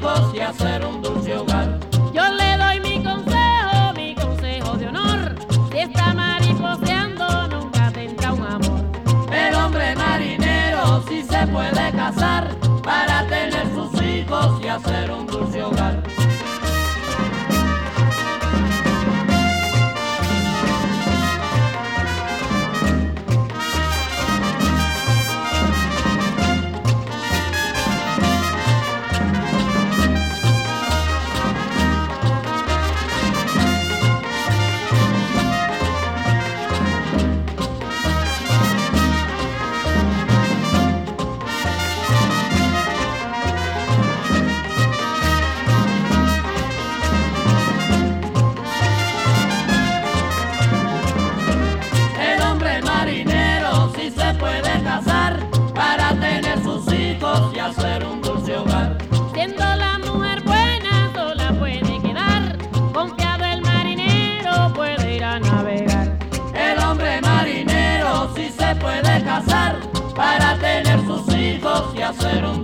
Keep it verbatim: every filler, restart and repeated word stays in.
hijos y hacer un dulce hogar. Yo le doy mi consejo, mi consejo de honor. Si está mariposeando, nunca tendrá un amor. El hombre marinero sí se puede casar para tener sus hijos y hacer un dulce hogar. Y hacer un dulce hogar. Siendo la mujer buena, sola puede quedar. Confiado el marinero puede ir a navegar. El hombre marinero sí se puede casar para tener sus hijos y hacer un